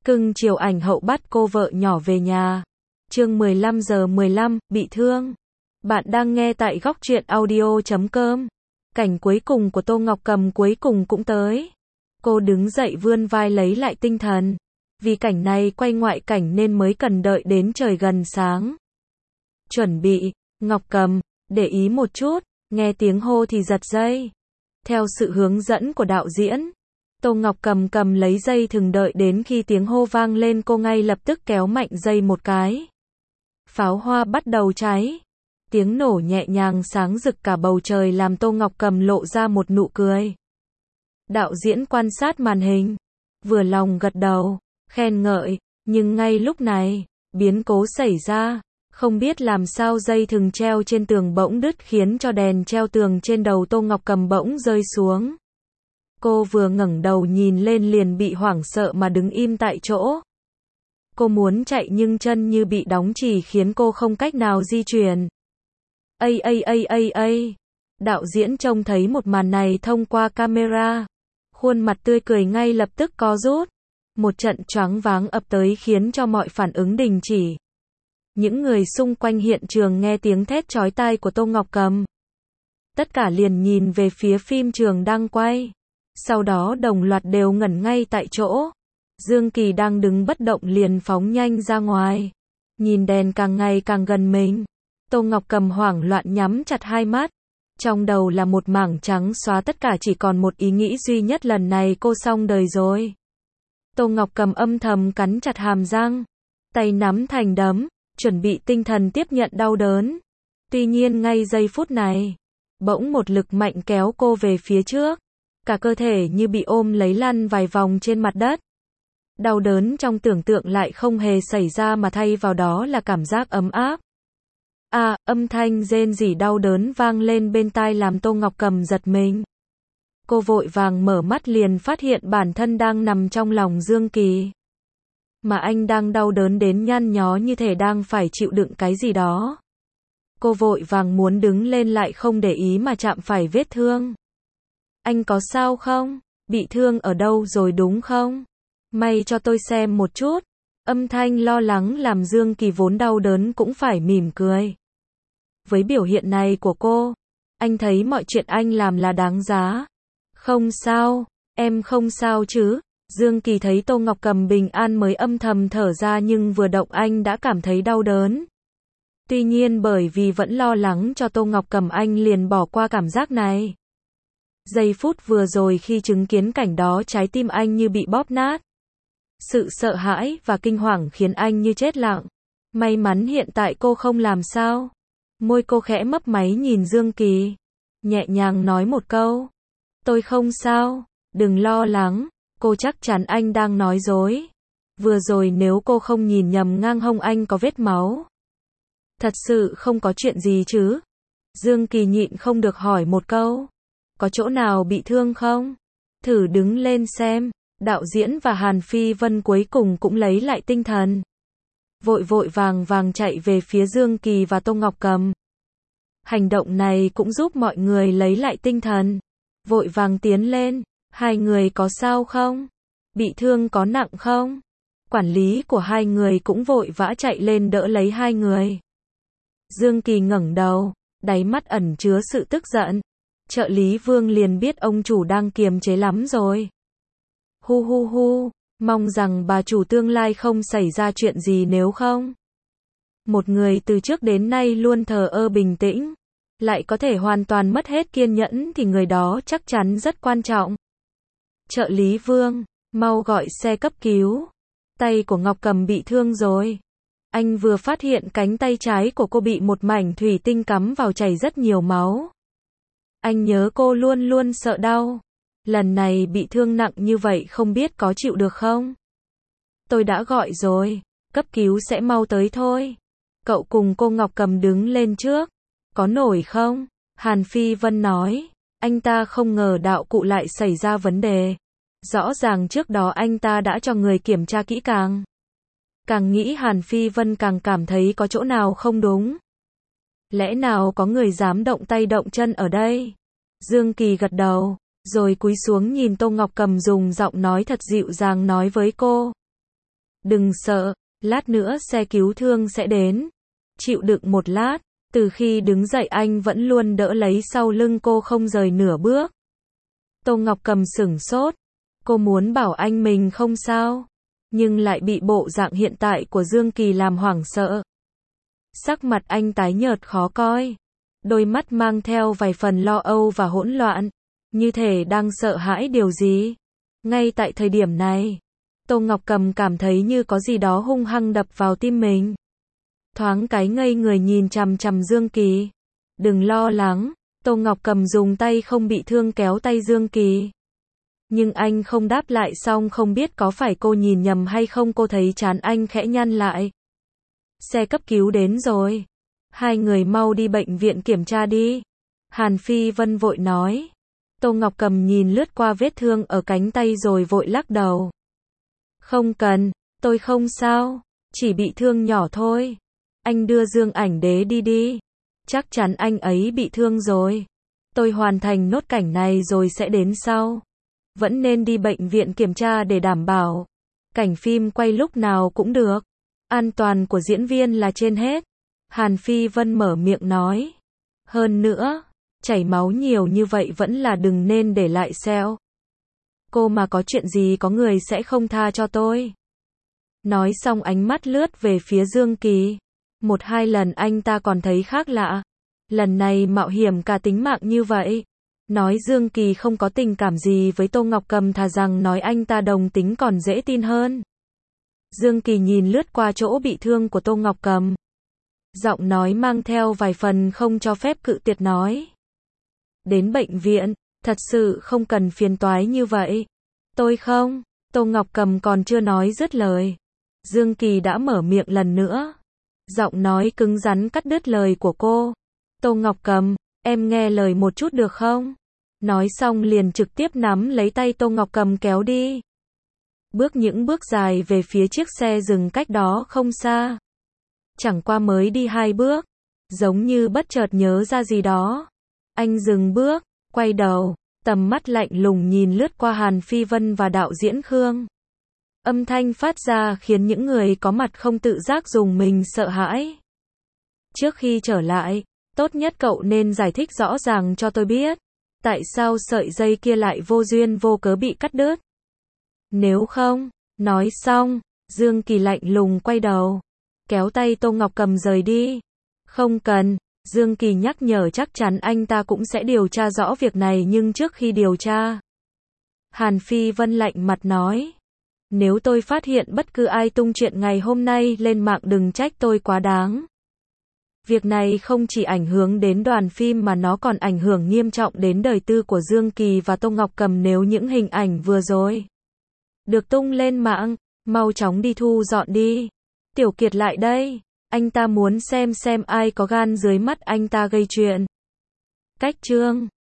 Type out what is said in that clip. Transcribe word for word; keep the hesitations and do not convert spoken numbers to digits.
Cưng chiều ảnh hậu bắt cô vợ nhỏ về nhà. Chương mười lăm giờ mười lăm, bị thương. Bạn đang nghe tại góc truyện audio chấm com. Cảnh cuối cùng của Tô Ngọc Cầm cuối cùng cũng tới. Cô đứng dậy vươn vai lấy lại tinh thần. Vì cảnh này quay ngoại cảnh nên mới cần đợi đến trời gần sáng. Chuẩn bị, Ngọc Cầm, để ý một chút, nghe tiếng hô thì giật dây. Theo sự hướng dẫn của đạo diễn, Tô Ngọc Cầm cầm lấy dây thừng, đợi đến khi tiếng hô vang lên cô ngay lập tức kéo mạnh dây một cái. Pháo hoa bắt đầu cháy. Tiếng nổ nhẹ nhàng sáng rực cả bầu trời làm Tô Ngọc Cầm lộ ra một nụ cười. Đạo diễn quan sát màn hình, vừa lòng gật đầu, khen ngợi, nhưng ngay lúc này, biến cố xảy ra. Không biết làm sao dây thừng treo trên tường bỗng đứt khiến cho đèn treo tường trên đầu Tô Ngọc Cầm bỗng rơi xuống. Cô vừa ngẩng đầu nhìn lên liền bị hoảng sợ mà đứng im tại chỗ. Cô muốn chạy nhưng chân như bị đóng chì khiến cô không cách nào di chuyển. Ây ây ây ây ây. Đạo diễn trông thấy một màn này thông qua camera. Khuôn mặt tươi cười ngay lập tức co rút. Một trận choáng váng ập tới khiến cho mọi phản ứng đình chỉ. Những người xung quanh hiện trường nghe tiếng thét chói tai của Tô Ngọc Cầm. Tất cả liền nhìn về phía phim trường đang quay. Sau đó đồng loạt đều ngẩn ngay tại chỗ. Dương Kỳ đang đứng bất động liền phóng nhanh ra ngoài. Nhìn đèn càng ngày càng gần mình. Tô Ngọc Cầm hoảng loạn nhắm chặt hai mắt. Trong đầu là một mảng trắng xóa, tất cả chỉ còn một ý nghĩ duy nhất, lần này cô xong đời rồi. Tô Ngọc Cầm âm thầm cắn chặt hàm răng. Tay nắm thành đấm, chuẩn bị tinh thần tiếp nhận đau đớn. Tuy nhiên ngay giây phút này, bỗng một lực mạnh kéo cô về phía trước. Cả cơ thể như bị ôm lấy lăn vài vòng trên mặt đất. Đau đớn trong tưởng tượng lại không hề xảy ra mà thay vào đó là cảm giác ấm áp. À, âm thanh rên rỉ đau đớn vang lên bên tai làm Tô Ngọc Cầm giật mình. Cô vội vàng mở mắt liền phát hiện bản thân đang nằm trong lòng Dương Kỳ. Mà anh đang đau đớn đến nhăn nhó như thể đang phải chịu đựng cái gì đó. Cô vội vàng muốn đứng lên lại không để ý mà chạm phải vết thương. Anh có sao không? Bị thương ở đâu rồi đúng không? May cho tôi xem một chút. Âm thanh lo lắng làm Dương Kỳ vốn đau đớn cũng phải mỉm cười. Với biểu hiện này của cô, anh thấy mọi chuyện anh làm là đáng giá. Không sao, em không sao chứ? Dương Kỳ thấy Tô Ngọc Cầm bình an mới âm thầm thở ra, nhưng vừa động anh đã cảm thấy đau đớn. Tuy nhiên bởi vì vẫn lo lắng cho Tô Ngọc Cầm anh liền bỏ qua cảm giác này. Giây phút vừa rồi khi chứng kiến cảnh đó trái tim anh như bị bóp nát. Sự sợ hãi và kinh hoàng khiến anh như chết lặng. May mắn hiện tại cô không làm sao. Môi cô khẽ mấp máy nhìn Dương Kỳ. Nhẹ nhàng nói một câu. Tôi không sao, đừng lo lắng. Cô chắc chắn anh đang nói dối. Vừa rồi nếu cô không nhìn nhầm ngang hông anh có vết máu. Thật sự không có chuyện gì chứ? Dương Kỳ nhịn không được hỏi một câu. Có chỗ nào bị thương không? Thử đứng lên xem. Đạo diễn và Hàn Phi Vân cuối cùng cũng lấy lại tinh thần. Vội vội vàng vàng chạy về phía Dương Kỳ và Tô Ngọc Cầm. Hành động này cũng giúp mọi người lấy lại tinh thần. Vội vàng tiến lên. Hai người có sao không? Bị thương có nặng không? Quản lý của hai người cũng vội vã chạy lên đỡ lấy hai người. Dương Kỳ ngẩng đầu, đáy mắt ẩn chứa sự tức giận. Trợ lý Vương liền biết ông chủ đang kiềm chế lắm rồi. Hu hu hu, mong rằng bà chủ tương lai không xảy ra chuyện gì, nếu không. Một người từ trước đến nay luôn thờ ơ bình tĩnh, lại có thể hoàn toàn mất hết kiên nhẫn thì người đó chắc chắn rất quan trọng. Trợ lý Vương, mau gọi xe cấp cứu. Tay của Ngọc Cầm bị thương rồi. Anh vừa phát hiện cánh tay trái của cô bị một mảnh thủy tinh cắm vào chảy rất nhiều máu. Anh nhớ cô luôn luôn sợ đau. Lần này bị thương nặng như vậy không biết có chịu được không? Tôi đã gọi rồi, cấp cứu sẽ mau tới thôi. Cậu cùng cô Ngọc Cầm đứng lên trước. Có nổi không? Hàn Phi Vân nói. Anh ta không ngờ đạo cụ lại xảy ra vấn đề. Rõ ràng trước đó anh ta đã cho người kiểm tra kỹ càng. Càng nghĩ Hàn Phi Vân càng cảm thấy có chỗ nào không đúng. Lẽ nào có người dám động tay động chân ở đây? Dương Kỳ gật đầu, rồi cúi xuống nhìn Tô Ngọc Cầm dùng giọng nói thật dịu dàng nói với cô. Đừng sợ, lát nữa xe cứu thương sẽ đến. Chịu đựng một lát. Từ khi đứng dậy anh vẫn luôn đỡ lấy sau lưng cô không rời nửa bước. Tô Ngọc Cầm sửng sốt. Cô muốn bảo anh mình không sao, nhưng lại bị bộ dạng hiện tại của Dương Kỳ làm hoảng sợ. Sắc mặt anh tái nhợt khó coi, đôi mắt mang theo vài phần lo âu và hỗn loạn, như thể đang sợ hãi điều gì. Ngay tại thời điểm này, Tô Ngọc Cầm cảm thấy như có gì đó hung hăng đập vào tim mình. Thoáng cái ngây người nhìn chằm chằm Dương Kỳ. Đừng lo lắng, Tô Ngọc Cầm dùng tay không bị thương kéo tay Dương Kỳ. Nhưng anh không đáp lại, xong không biết có phải cô nhìn nhầm hay không, cô thấy trán anh khẽ nhăn lại. Xe cấp cứu đến rồi. Hai người mau đi bệnh viện kiểm tra đi. Hàn Phi Vân vội nói. Tô Ngọc Cầm nhìn lướt qua vết thương ở cánh tay rồi vội lắc đầu. Không cần, tôi không sao, chỉ bị thương nhỏ thôi. Anh đưa Dương Ảnh Đế đi đi. Chắc chắn anh ấy bị thương rồi. Tôi hoàn thành nốt cảnh này rồi sẽ đến sau. Vẫn nên đi bệnh viện kiểm tra để đảm bảo. Cảnh phim quay lúc nào cũng được. An toàn của diễn viên là trên hết. Hàn Phi Vân mở miệng nói. Hơn nữa, chảy máu nhiều như vậy vẫn là đừng nên để lại sẹo. Cô mà có chuyện gì có người sẽ không tha cho tôi. Nói xong ánh mắt lướt về phía Dương Kỳ. Một hai lần anh ta còn thấy khác lạ. Lần này mạo hiểm cả tính mạng như vậy. Nói Dương Kỳ không có tình cảm gì với Tô Ngọc Cầm, thà rằng nói anh ta đồng tính còn dễ tin hơn. Dương Kỳ nhìn lướt qua chỗ bị thương của Tô Ngọc Cầm. Giọng nói mang theo vài phần không cho phép cự tuyệt nói. Đến bệnh viện, thật sự không cần phiền toái như vậy. Tôi không, Tô Ngọc Cầm còn chưa nói dứt lời. Dương Kỳ đã mở miệng lần nữa. Giọng nói cứng rắn cắt đứt lời của cô. Tô Ngọc Cầm, em nghe lời một chút được không? Nói xong liền trực tiếp nắm lấy tay Tô Ngọc Cầm kéo đi. Bước những bước dài về phía chiếc xe dừng cách đó không xa. Chẳng qua mới đi hai bước, giống như bất chợt nhớ ra gì đó. Anh dừng bước, quay đầu, tầm mắt lạnh lùng nhìn lướt qua Hàn Phi Vân và đạo diễn Khương. Âm thanh phát ra khiến những người có mặt không tự giác rùng mình sợ hãi. Trước khi trở lại, tốt nhất cậu nên giải thích rõ ràng cho tôi biết. Tại sao sợi dây kia lại vô duyên vô cớ bị cắt đứt? Nếu không, nói xong, Dương Kỳ lạnh lùng quay đầu, kéo tay Tô Ngọc Cầm rời đi. Không cần, Dương Kỳ nhắc nhở, chắc chắn anh ta cũng sẽ điều tra rõ việc này, nhưng trước khi điều tra. Hàn Phi Vân lạnh mặt nói. Nếu tôi phát hiện bất cứ ai tung chuyện ngày hôm nay lên mạng đừng trách tôi quá đáng. Việc này không chỉ ảnh hưởng đến đoàn phim mà nó còn ảnh hưởng nghiêm trọng đến đời tư của Dương Kỳ và Tô Ngọc Cầm nếu những hình ảnh vừa rồi được tung lên mạng, mau chóng đi thu dọn đi. Tiểu Kiệt lại đây, anh ta muốn xem xem ai có gan dưới mắt anh ta gây chuyện. Cách chương